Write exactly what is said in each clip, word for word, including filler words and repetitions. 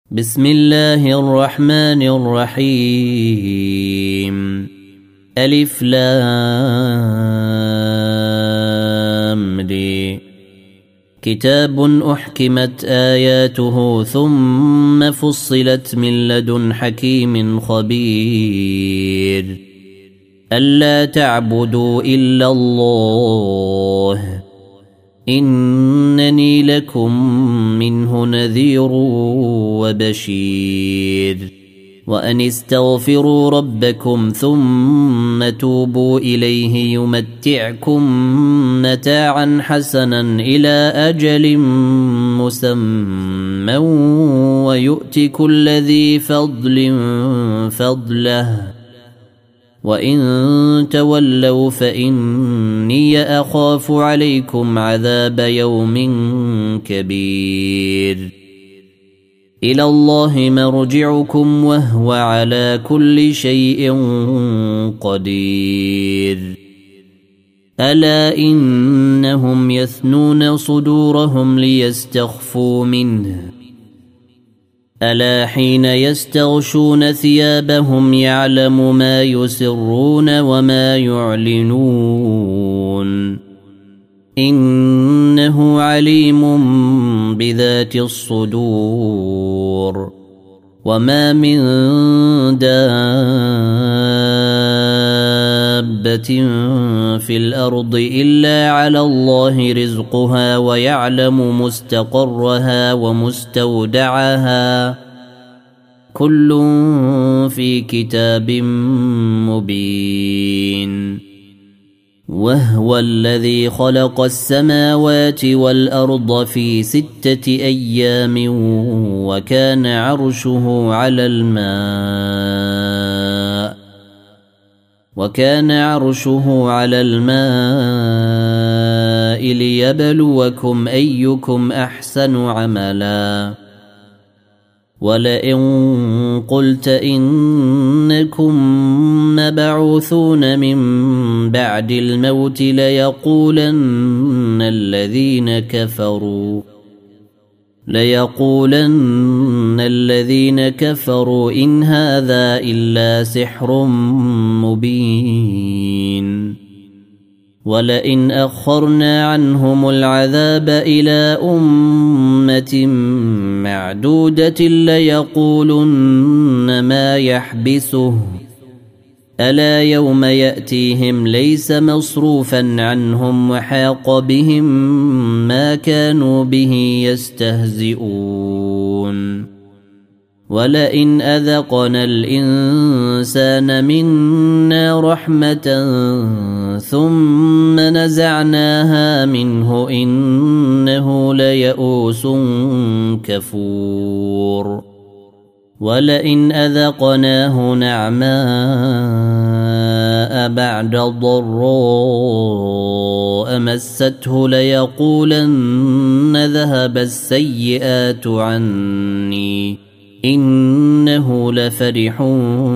بسم الله الرحمن الرحيم. ألف لام دي. كتاب أحكمت آياته ثم فصلت من لدن حكيم خبير. ألا تعبدوا إلا الله إنني لكم منه نذير وبشير. وأن استغفروا ربكم ثم توبوا إليه يمتعكم متاعا حسنا إلى أجل مسمى ويؤت كل ذي فضل فضله وإن تولوا فإني أخاف عليكم عذاب يوم كبير. إلى الله مرجعكم وهو على كل شيء قدير. ألا إنهم يثنون صدورهم ليستخفوا منه ألا حين يستغشون ثيابهم يعلم ما يسرون وما يعلنون إنه عليم بذات الصدور. وما من دابة في الأرض إلا على الله رزقها ويعلم مستقرها ومستودعها كل في كتاب مبين. وهو الذي خلق السماوات والأرض في ستة أيام وكان عرشه على الماء وكان عرشه على الماء ليبلوكم أيكم أحسن عملا. ولئن قلت إنكم مبعوثون من بعد الموت ليقولن الذين كفروا ليقولن الذين كفروا إن هذا إلا سحر مبين. ولئن أخرنا عنهم العذاب إلى أمة معدودة ليقولن ما يحبسه ألا يوم يأتيهم ليس مصروفا عنهم وحاق بهم ما كانوا به يستهزئون. ولئن أذقنا الإنسان منا رحمة ثم نزعناها منه إنه ليئوس كفور. ولئن أذقناه نعماء بعد ضراء مسته ليقولن ذهب السيئات عني إنه لفرح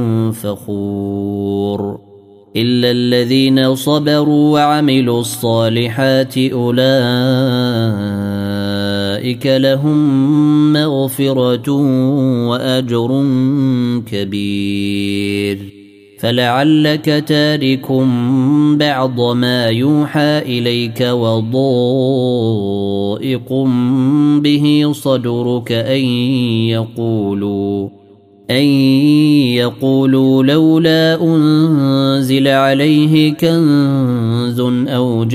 فخور. إلا الذين صبروا وعملوا الصالحات أولئك لهم مغفرة وأجر كبير. فلعلك تارك بعض ما يوحى إليك وضائق به صدرك أن يقولوا أن يقولوا لولا أنزل عليه كنز أو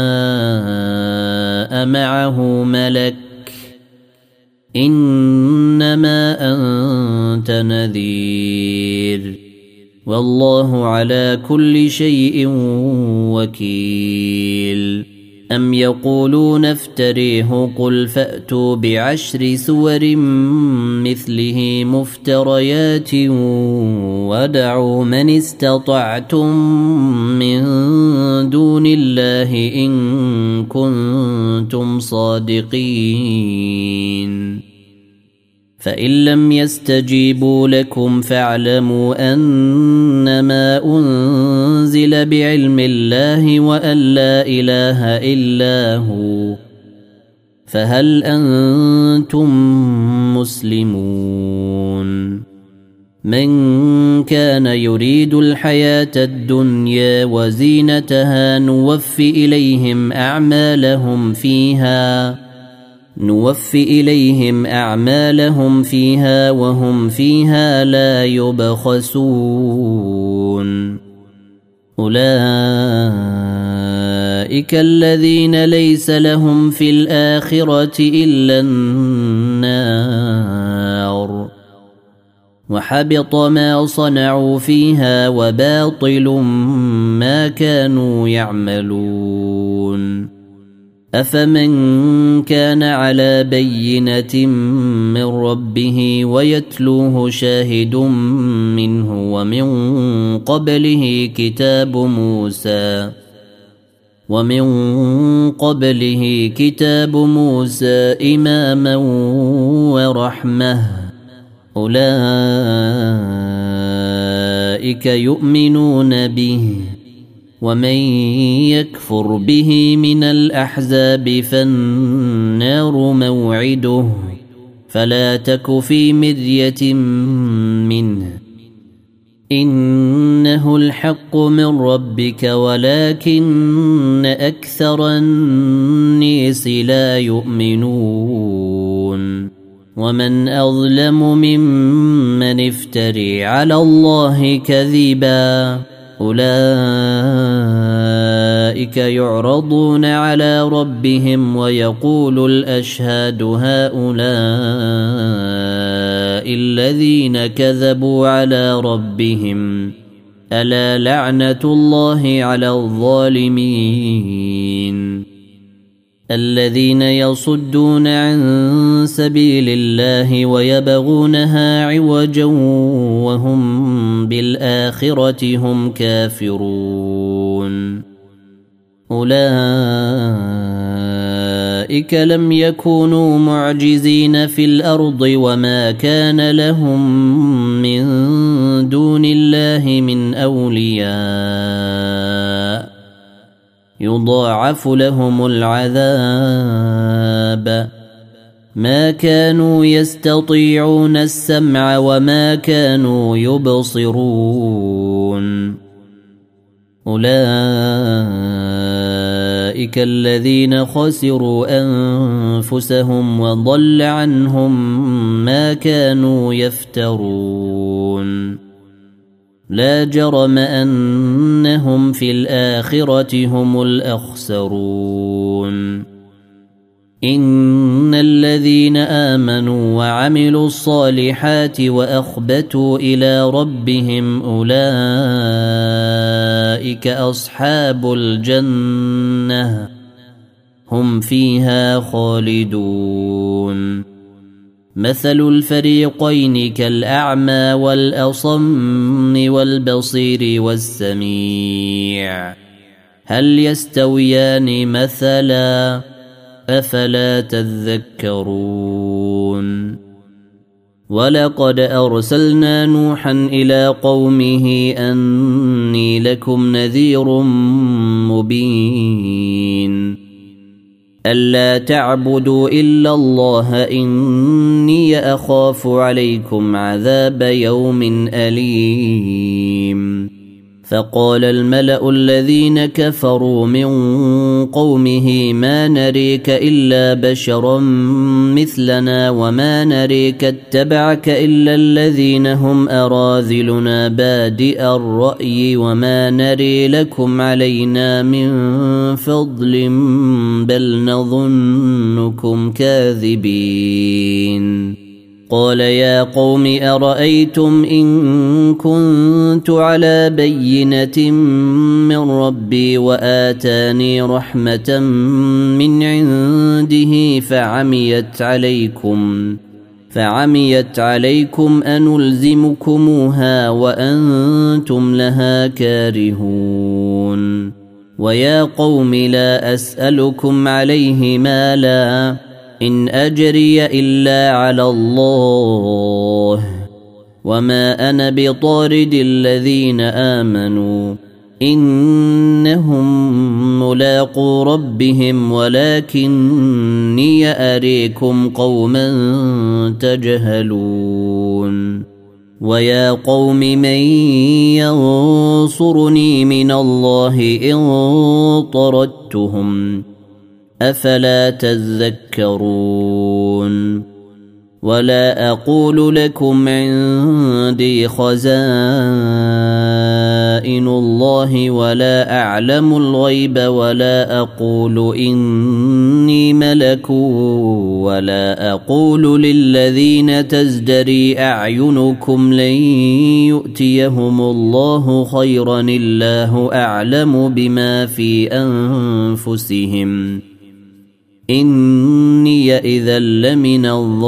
جاء معه ملك إنما أنت نذير والله على كل شيء وكيل. أم يقولون افتريه قل فأتوا بعشر سور مثله مفتريات ودعوا من استطعتم من دون الله إن كنتم صادقين. فإن لم يستجيبوا لكم فاعلموا أنما أنزل بعلم الله وأن لا إله إلا هو فهل أنتم مسلمون من كان يريد الحياة الدنيا وزينتها نوفي إليهم أعمالهم فيها نوفي إليهم أعمالهم فيها وهم فيها لا يبخسون أولئك الذين ليس لهم في الآخرة إلا النار وحبط ما صنعوا فيها وباطل ما كانوا يعملون أفمن كان على بينة من ربه ويتلوه شاهد منه ومن قبله كتاب موسى ومن قبله كتاب موسى إماما ورحمة أولئك يؤمنون به ومن يكفر به من الأحزاب فالنار موعده فلا تك في مرية منه إنه الحق من ربك ولكن أكثر الناس لا يؤمنون ومن أظلم ممن افتري على الله كذبا أولئك يعرضون على ربهم ويقول الأشهاد هؤلاء الذين كذبوا على ربهم ألا لعنة الله على الظالمين الذين يصدون عن سبيل الله ويبغونها عوجا وهم بالآخرة هم كافرون أولئك لم يكونوا معجزين في الأرض وما كان لهم من دون الله من أولياء يضاعف لهم العذاب ما كانوا يستطيعون السمع وما كانوا يبصرون أولئك الذين خسروا أنفسهم وضل عنهم ما كانوا يفترون لا جرم أنهم في الآخرة هم الأخسرون إن الذين آمنوا وعملوا الصالحات وأخبتوا إلى ربهم أولئك أصحاب الجنة هم فيها خالدون مثل الفريقين كالأعمى والأصم والبصير والسميع هل يستويان مثلا أفلا تذكرون ولقد أرسلنا نوحا إلى قومه أني لكم نذير مبين ألا تعبدوا إلا الله إني أخاف عليكم عذاب يوم أليم فقال الملأ الذين كفروا من قومه ما نريك إلا بشرا مثلنا وما نريك اتبعك إلا الذين هم أراذلنا بادئ الرأي وما نري لكم علينا من فضل بل نظنكم كاذبين قال يا قوم أرأيتم إن كنت على بينة من ربي وآتاني رحمة من عنده فعميت عليكم فعميت عليكم أنلزمكموها وأنتم لها كارهون ويا قوم لا أسألكم عليه مالا إن أجري إلا على الله وما أنا بطارد الذين آمنوا إنهم ملاقو ربهم ولكني أريكم قوما تجهلون ويا قوم من ينصرني من الله إن طردتهم أفلا تذكرون ولا أقول لكم عندي خزائن الله ولا أعلم الغيب ولا أقول إني ملك ولا أقول للذين تزدري أعينكم لن يؤتيهم الله خيرا الله أعلم بما في أنفسهم إني إذا لمن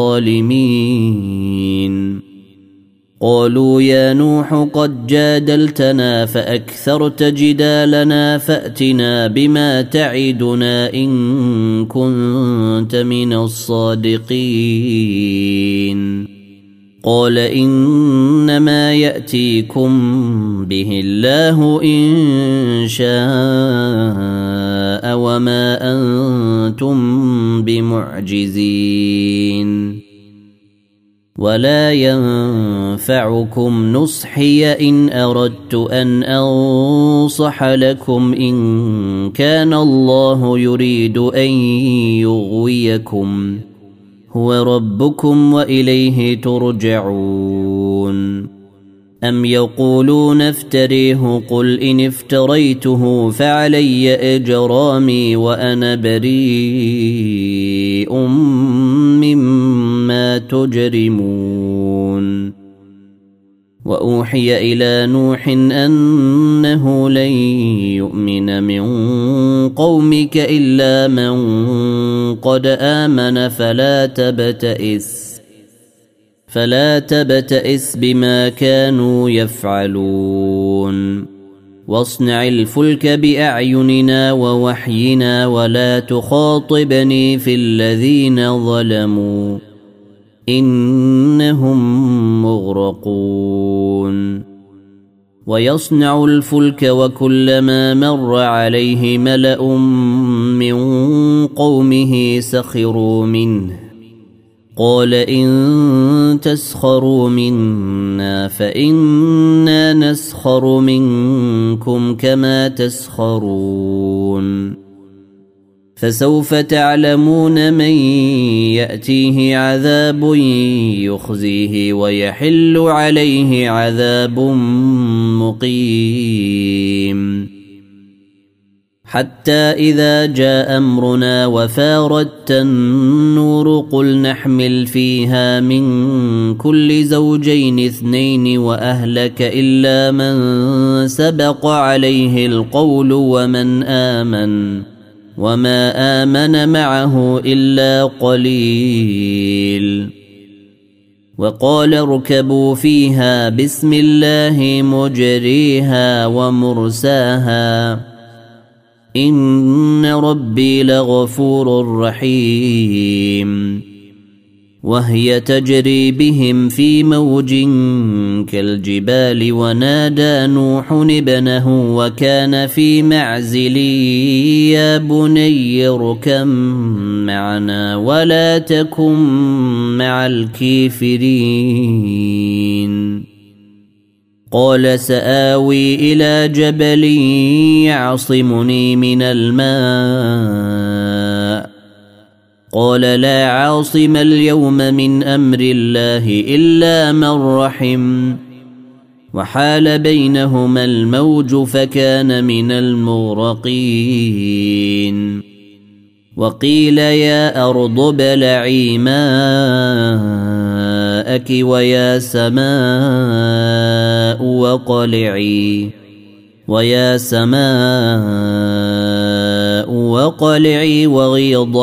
الظالمين قالوا يا نوح قد جادلتنا فأكثرت جدالنا فأتنا بما تعدنا إن كنت من الصادقين قال إنما يأتيكم به الله إن شاء وما أنتم بمعجزين ولا ينفعكم نصحي إن أردت أن أنصح لكم إن كان الله يريد أن يغويكم هو ربكم وإليه ترجعون أم يقولون افتريه قل إن افتريته فعلي إجرامي وأنا بريء مما تجرمون وأوحي إلى نوح أنه لن يؤمن من قومك إلا من قد آمن فلا تبتئس فلا تبتئس بما كانوا يفعلون واصنع الفلك بأعيننا ووحينا ولا تخاطبني في الذين ظلموا إنهم مغرقون ويصنع الفلك وكلما مر عليه ملأ من قومه سخروا منه قال إن تسخروا منا فإنا نسخر منكم كما تسخرون فسوف تعلمون من يأتيه عذاب يخزيه ويحل عليه عذاب مقيم حتى إذا جاء أمرنا وفارت النور قل نحمل فيها من كل زوجين اثنين وأهلك إلا من سبق عليه القول ومن آمن وما آمن معه إلا قليل وقال اركبوا فيها بسم الله مجريها ومرساها إن ربي لغفور رحيم وهي تجري بهم في موج كالجبال ونادى نوح ابنه وكان في معزل يا بني اركب معنا ولا تكن مع الكافرين قال سآوي إلى جبل يعصمني من الماء قال لا عاصم اليوم من أمر الله إلا من رحم وحال بينهما الموج فكان من المغرقين وقيل يا أرض ابلعي ماءك ويا سماء وقلعي ويا سماء وقلعي وغيض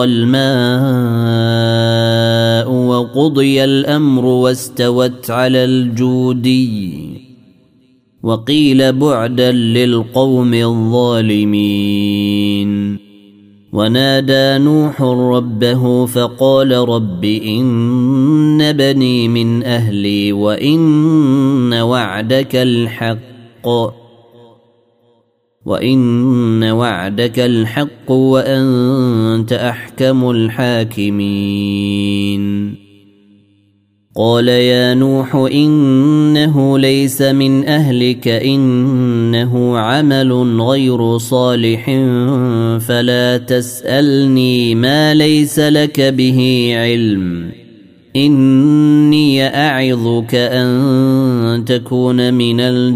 الماء وقضي الأمر واستوت على الجودي وقيل بعدا للقوم الظالمين ونادى نوح ربه فقال رب إن بني من أهلي وإن وعدك الحق وإن وعدك الحق وأنت أحكم الحاكمين. قال يا نوح إنه ليس من أهلك إنه عمل غير صالح فلا تسألني ما ليس لك به علم إني أعظك أن تكون من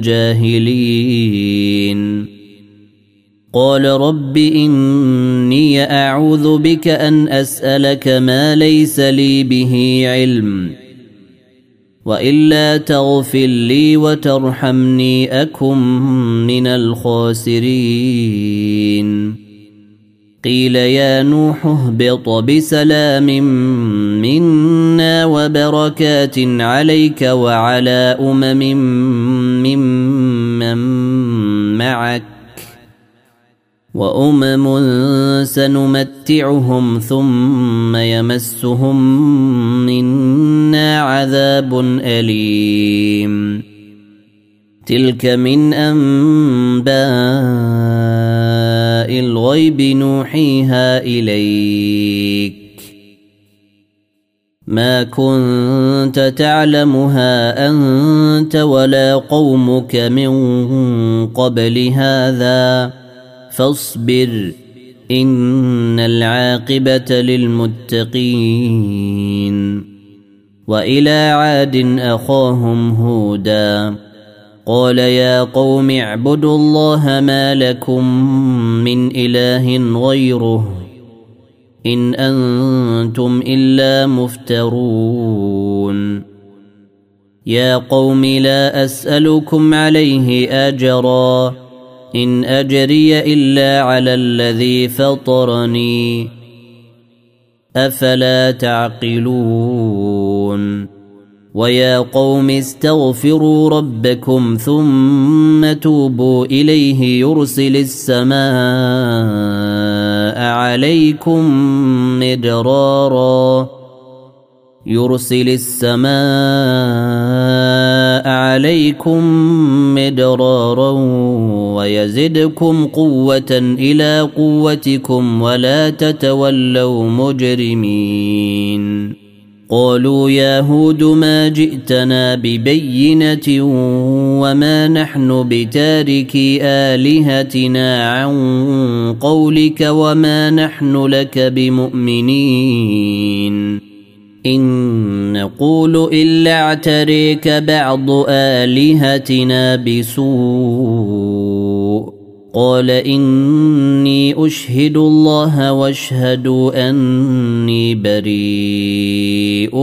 الجاهلين. قال رب إني أعوذ بك أن أسألك ما ليس لي به علم وإلا تغفر لي وترحمني أكن من الخاسرين. قيل يا نوح اهبط بسلام منا وبركات عليك وعلى أمم ممن معك وأمم سنمتعهم ثم يمسهم منا عذاب أليم. تلك من أنباء الغيب نوحيها إليك ما كنت تعلمها أنت ولا قومك من قبل هذا فاصبر إن العاقبة للمتقين. وإلى عاد أخاهم هودا قال يا قوم اعبدوا الله ما لكم من إله غيره إن أنتم إلا مفترون. يا قوم لا أسألكم عليه أجرا إن أجري إلا على الذي فطرني أفلا تعقلون. ويا قوم استغفروا ربكم ثم توبوا إليه يرسل السماء عليكم مدرارا يرسل السماء عليكم مدرارا ويزدكم قوة إلى قوتكم ولا تتولوا مجرمين. قالوا يا هود ما جئتنا ببينة وما نحن بتاركي آلهتنا عن قولك وما نحن لك بمؤمنين إن نقول إلا اعتريك بعض آلهتنا بسوء. قال إني أشهد الله واشهدوا أني بريء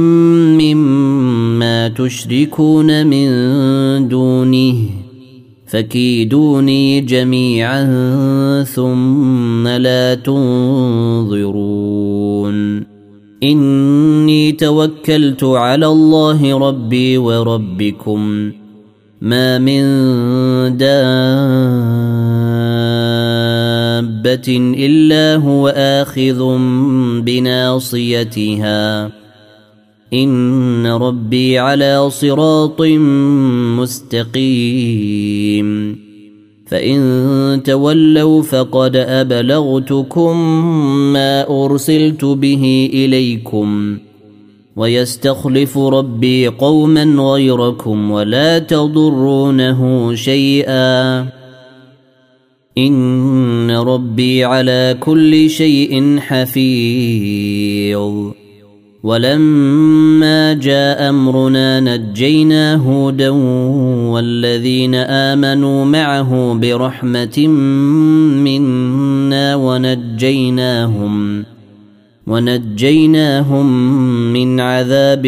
مما تشركون من دونه فكيدوني جميعا ثم لا تنظرون. إني توكلت على الله ربي وربكم ما من دابة إلا هو آخذ بناصيتها إن ربي على صراط مستقيم. فإن تولوا فقد أبلغتكم ما أرسلت به إليكم ويستخلف ربي قوما غيركم ولا تضرونه شيئا إن ربي على كل شيء حفيظ. ولما جاء أمرنا نجينا هودا والذين آمنوا معه برحمة منا ونجيناهم ونجيناهم من عذاب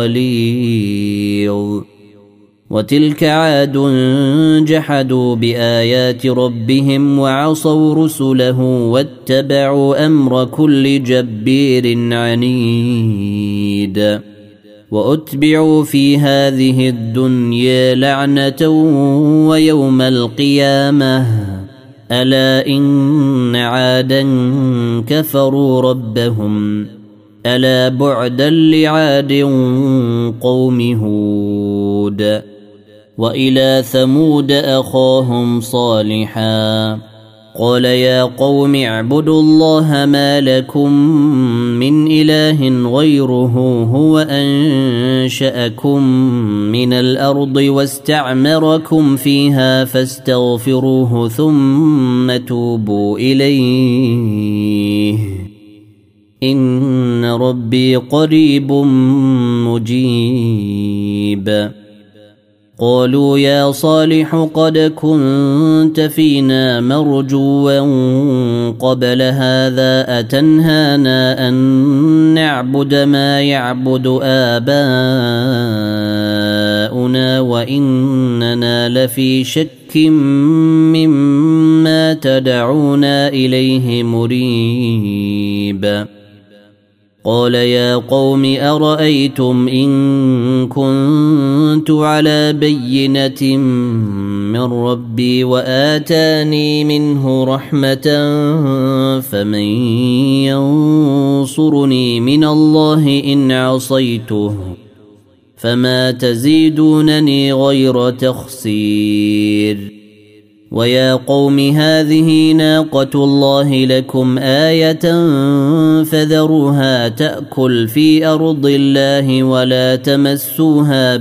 غليظ. وتلك عاد جحدوا بآيات ربهم وعصوا رسله واتبعوا أمر كل جبير عنيد. وأتبعوا في هذه الدنيا لعنة ويوم القيامة ألا إن عادا كفروا ربهم ألا بعدا لعاد قوم هود. وإلى ثمود أخاهم صالحا قال يا قوم اعبدوا الله ما لكم من إله غيره هو أنشأكم من الأرض واستعمركم فيها فاستغفروه ثم توبوا إليه إن ربي قريب مجيب قالوا يا صالح قد كنت فينا مرجوا قبل هذا أتنهانا أن نعبد ما يعبد آباؤنا وإننا لفي شك مما تدعونا إليه مريب قال يا قوم أرأيتم إن كنت على بينة من ربي وآتاني منه رحمة فمن ينصرني من الله إن عصيته فما تزيدونني غير تخسير ويا قوم هذه ناقة الله لكم آية فذروها تأكل في أرض الله ولا تمسوها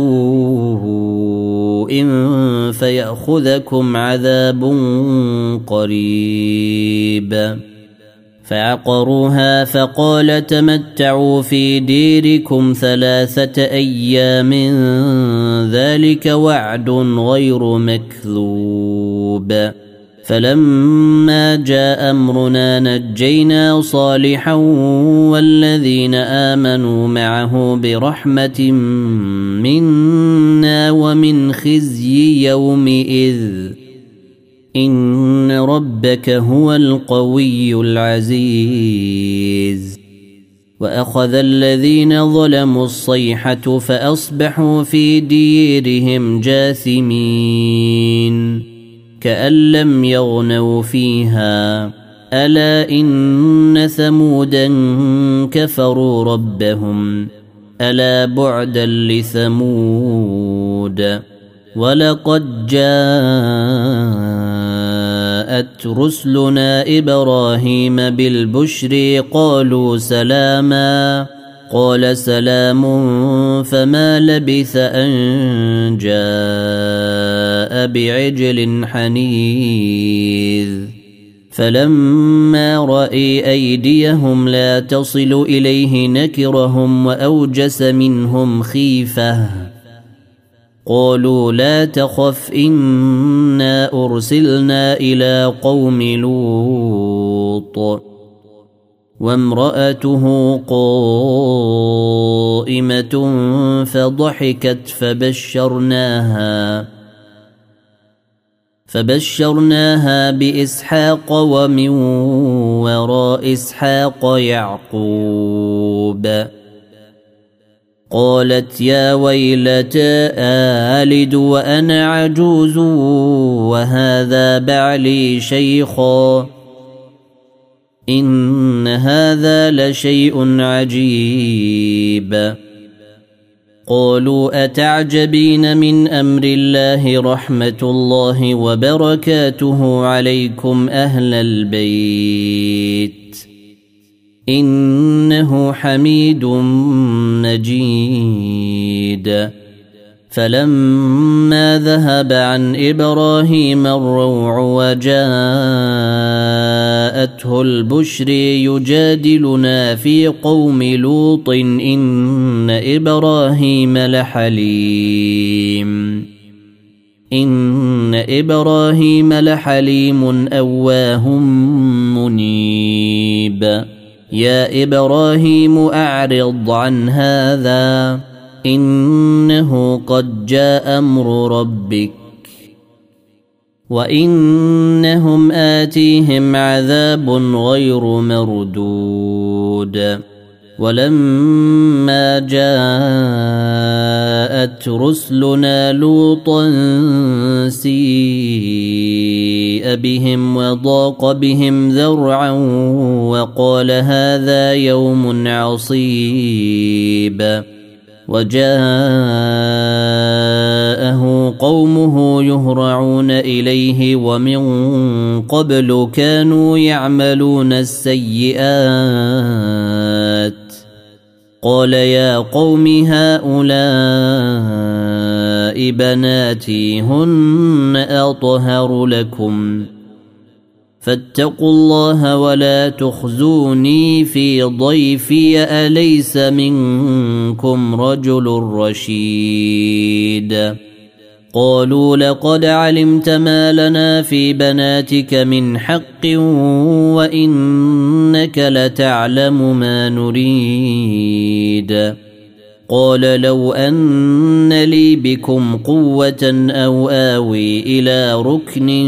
بسوء فيأخذكم عذاب قريب فعقروها فقال تمتعوا في ديركم ثلاثة أيام ذلك وعد غير مكذوب فلما جاء أمرنا نجينا صالحا والذين آمنوا معه برحمة منا ومن خزي يومئذ إن ربك هو القوي العزيز وأخذ الذين ظلموا الصيحة فأصبحوا في ديرهم جاثمين كأن لم يغنوا فيها ألا إن ثمودا كفروا ربهم ألا بعدا لثمود ولقد جاءت رسلنا إبراهيم بالبشر قالوا سلاما قال سلام فما لبث أن جاء بعجل حنيذ فلما رأي أيديهم لا تصل إليه نكرهم وأوجس منهم خيفة قالوا لا تخف إنا أرسلنا إلى قوم لوط وامرأته قائمة فضحكت فبشرناها فبشرناها بإسحاق ومن وراء إسحاق يعقوب قالت يا ويلتى آلد وأنا عجوز وهذا بعلي شيخا إن هذا لشيء عجيب قالوا أتعجبين من أمر الله رحمة الله وبركاته عليكم أهل البيت إنه حميد مجيد فلما ذهب عن إبراهيم الروع وجاءته البشر يجادلنا في قوم لوط إن إبراهيم لحليم إن إبراهيم لحليم أواه منيب يا إبراهيم أعرض عن هذا إنه قد جاء أمر ربك وإنهم آتيهم عذاب غير مردود ولما جاءت رسلنا لوطا سيء بهم وضاق بهم ذرعا وقال هذا يوم عصيب وجاءه قومه يهرعون إليه ومن قبل كانوا يعملون السيئات قال يا قوم هؤلاء بناتي هن أطهر لكم فاتقوا الله ولا تخزوني في ضيفي أليس منكم رجل رشيد قالوا لقد علمت ما لنا في بناتك من حق وإنك لتعلم ما نريد قال لو أن لي بكم قوة أو آوي إلى ركن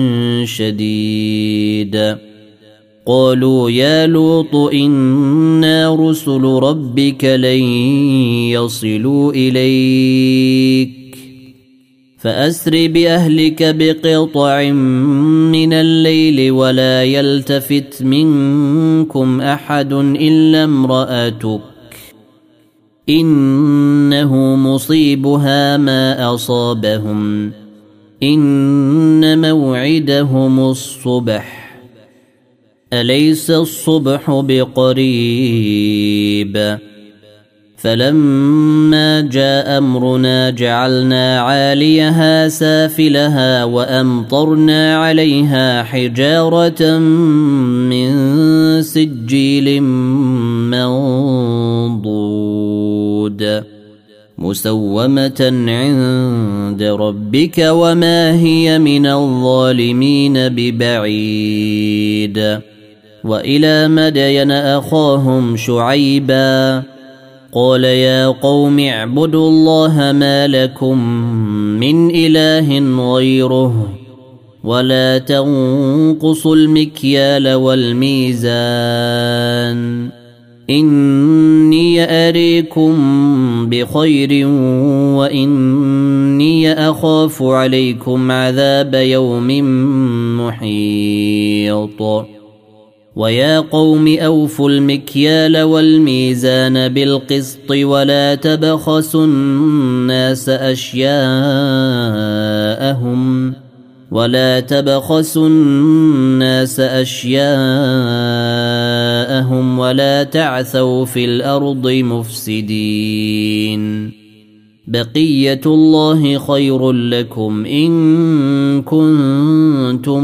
شديد قالوا يا لوط إنا رسل ربك لن يصلوا إليك فأسر بأهلك بقطع من الليل ولا يلتفت منكم أحد إلا امرأتك إنه مصيبها ما أصابهم إن موعدهم الصبح أليس الصبح بقريب فلما جاء أمرنا جعلنا عاليها سافلها وأمطرنا عليها حجارة من سجيل منضود مسومة عند ربك وما هي من الظالمين ببعيد وإلى مدين أخاهم شعيبا قال يا قوم اعبدوا الله ما لكم من إله غيره ولا تنقصوا المكيال والميزان إني أريكم بخير وإني أخاف عليكم عذاب يوم محيط ويا قوم أوفوا المكيال والميزان بالقسط ولا تبخسوا الناس أشياءهم ولا تبخسوا الناس أشياءهم ولا تعثوا في الأرض مفسدين بقية الله خير لكم إن كنتم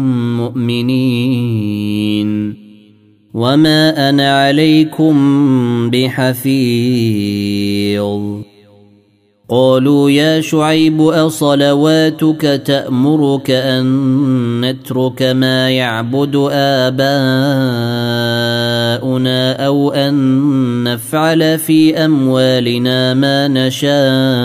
مؤمنين وما أنا عليكم بحفيظ قالوا يا شعيب أصلواتك تأمرك أن نترك ما يعبد آباؤنا أو أن نفعل في أموالنا ما نشاء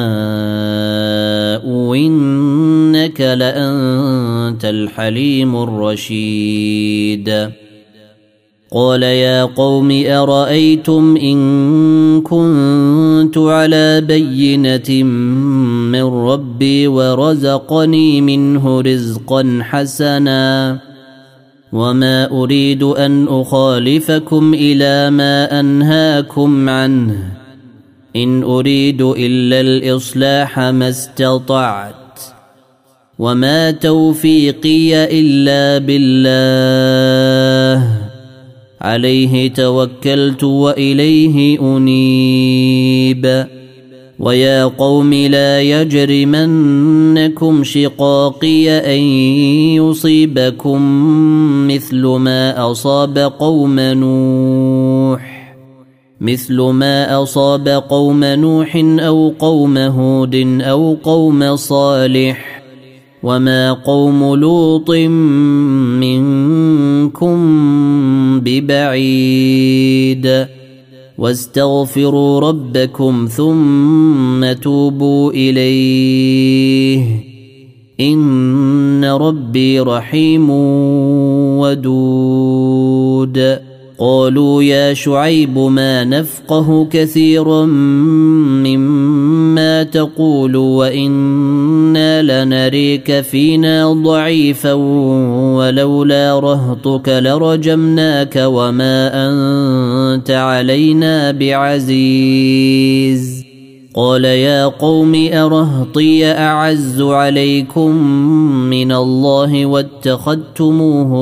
إنك لأنت الحليم الرشيد قال يا قوم أرأيتم إن كنت على بينة من ربي ورزقني منه رزقا حسنا وما أريد أن أخالفكم إلى ما أنهاكم عنه إن أريد إلا الإصلاح ما استطعت وما توفيقي إلا بالله عليه توكلت وإليه أنيب ويا قوم لا يجرمنكم شقاقي أن يصيبكم مثل ما أصاب قوم نوح مثل ما أصاب قوم نوح أو قوم هود أو قوم صالح وما قوم لوط منكم ببعيد واستغفروا ربكم ثم توبوا إليه إن ربي رحيم ودود قالوا يا شعيب ما نفقه كثيرا مما تقول وإنا لنريك فينا ضعيفا ولولا رهطك لرجمناك وما أنت علينا بعزيز قال يا قوم أرهطي أعز عليكم من الله واتخذتموه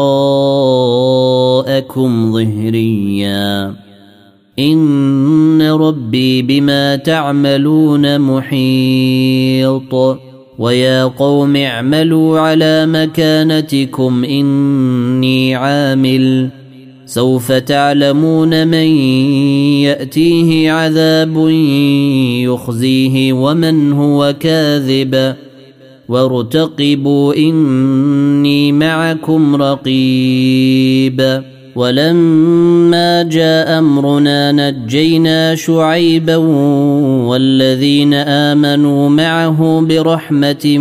وراءكم ظهريا إن ربي بما تعملون محيط ويا قوم اعملوا على مكانتكم إني عامل سوف تعلمون من يأتيه عذاب يخزيه ومن هو كاذب وارتقبوا إني معكم رقيب ولما جاء أمرنا نجينا شعيبا والذين آمنوا معه برحمة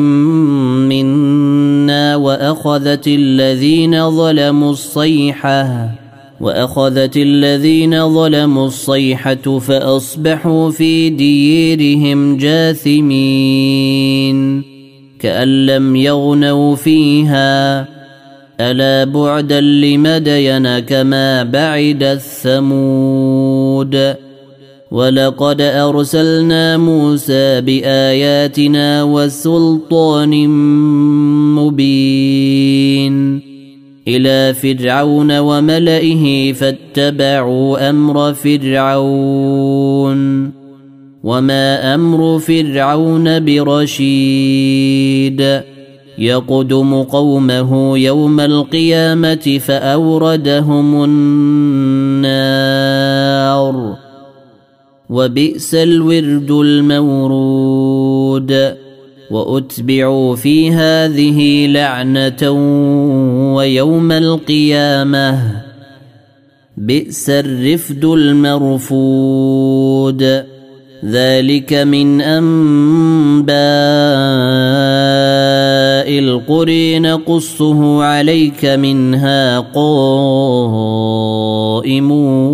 منا وأخذت الذين ظلموا الصيحة وأخذت الذين ظلموا الصيحة فأصبحوا في ديرهم جاثمين كأن لم يغنوا فيها ألا بعدا لمدين كما بعد الثمود ولقد أرسلنا موسى بآياتنا وسلطان مبين إلى فرعون وملئه فاتبعوا أمر فرعون وما أمر فرعون برشيد يقدم قومه يوم القيامة فأوردهم النار وبئس الورد المورود وأتبعوا في هذه لعنة ويوم القيامة بئس الرفد المرفود ذلك من أنباء القرى نقصه عليك منها قائم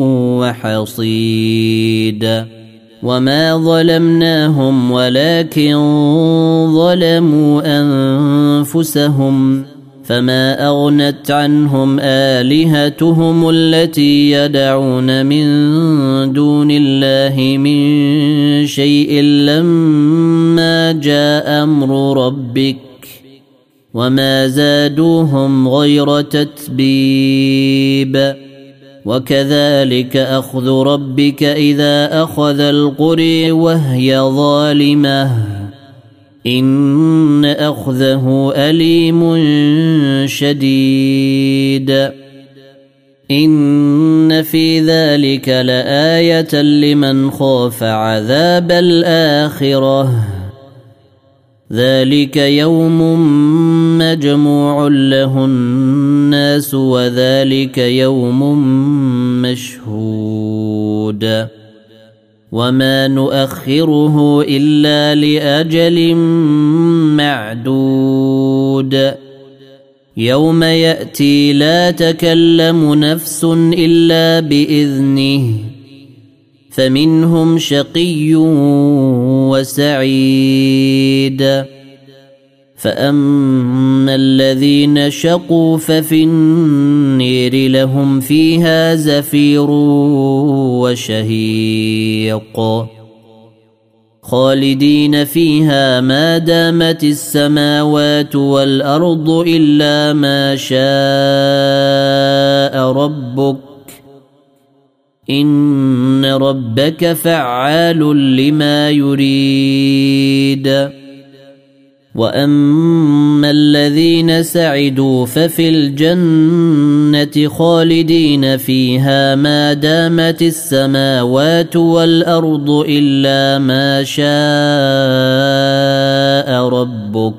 وحصيد وما ظلمناهم ولكن ظلموا أنفسهم فما أغنت عنهم آلهتهم التي يدعون من دون الله من شيء لما جاء أمر ربك وما زادوهم غير تتبيب وكذلك أخذ ربك إذا أخذ القرى وهي ظالمة إن أخذه أليم شديد إن في ذلك لآية لمن خاف عذاب الآخرة ذلك يوم مجموع له الناس وذلك يوم مشهود وما نؤخره إلا لأجل معدود يوم يأتي لا تكلم نفس إلا بإذنه فمنهم شقي وسعيد فأما الذين شقوا ففي النير لهم فيها زفير وشهيق خالدين فيها ما دامت السماوات والأرض إلا ما شاء ربك إن ربك فعال لما يريد وأما الذين سعدوا ففي الجنة خالدين فيها ما دامت السماوات والأرض إلا ما شاء ربك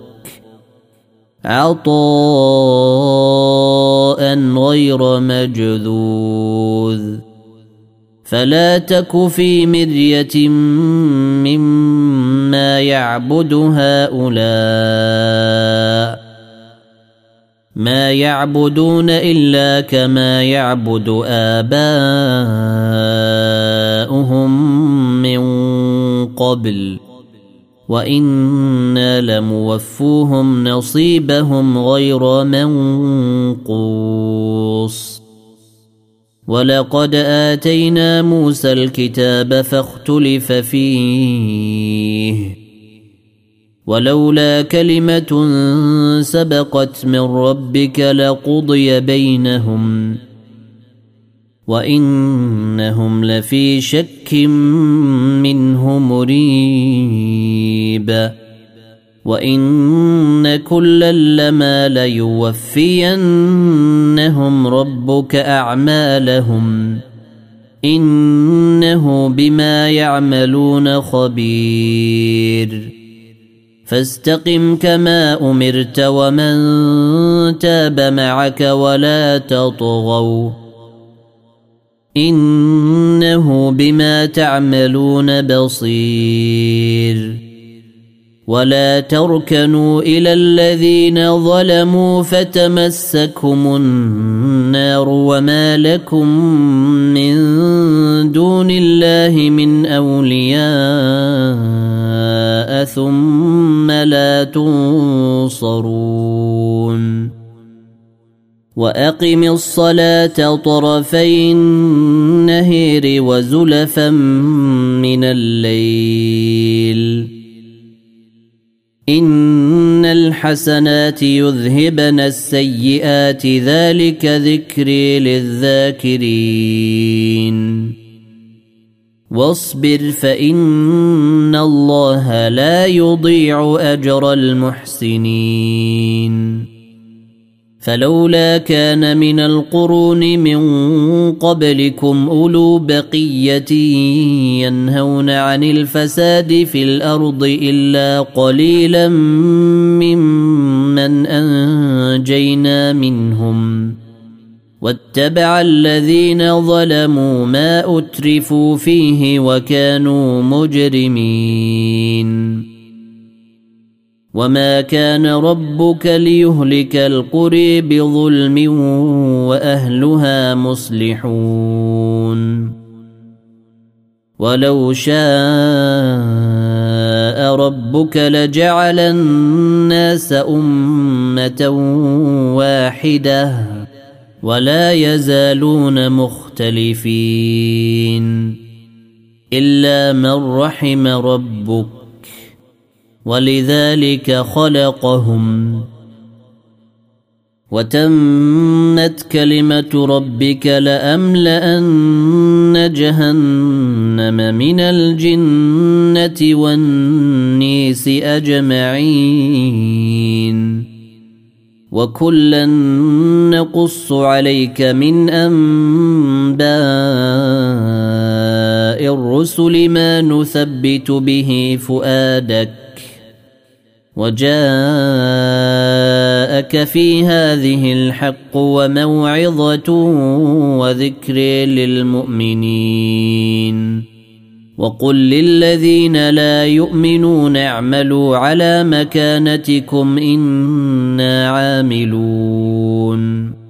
عطاء غير مجذوذ فلا تك في مرية مما يعبد هؤلاء ما يعبدون إلا كما يعبد آباؤهم من قبل وإنا لموفوهم نصيبهم غير منقوص ولقد آتينا موسى الكتاب فاختلف فيه ولولا كلمة سبقت من ربك لقضي بينهم وإنهم لفي شك منه مريب وإن كلا لما ليوفينهم ربك أعمالهم إنه بما يعملون خبير فاستقم كما أمرت ومن تاب معك ولا تطغوا إنه بما تعملون بصير ولا تركنوا إلى الذين ظلموا فتمسكم النار وما لكم من دون الله من أولياء ثم لا تنصرون وأقم الصلاة طرفي النهر وزلفا من الليل إن الحسنات يذهبن السيئات ذلك ذكري للذاكرين واصبر فإن الله لا يضيع أجر المحسنين فلولا كان من القرون من قبلكم أولو بقية ينهون عن الفساد في الأرض إلا قليلا ممن أنجينا منهم واتبع الذين ظلموا ما أترفوا فيه وكانوا مجرمين وما كان ربك ليهلك القرى بظلم وأهلها مصلحون ولو شاء ربك لجعل الناس أمة واحدة ولا يزالون مختلفين إلا من رحم ربك ولذلك خلقهم وتمت كلمة ربك لأملأن جهنم من الجنة والنيس أجمعين وكلا نقص عليك من أنباء الرسل ما نثبت به فؤادك وجاءك في هذه الحق وموعظة وذكر للمؤمنين وقل للذين لا يؤمنون اعملوا على مكانتكم إنا عاملون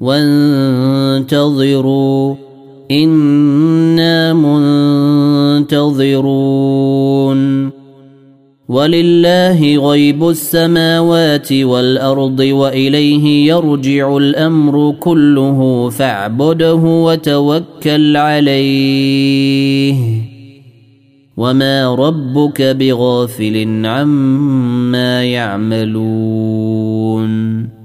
وانتظروا إنا منتظرون ولله غيب السماوات والأرض وإليه يرجع الأمر كله فاعبده وتوكل عليه وما ربك بغافل عما يعملون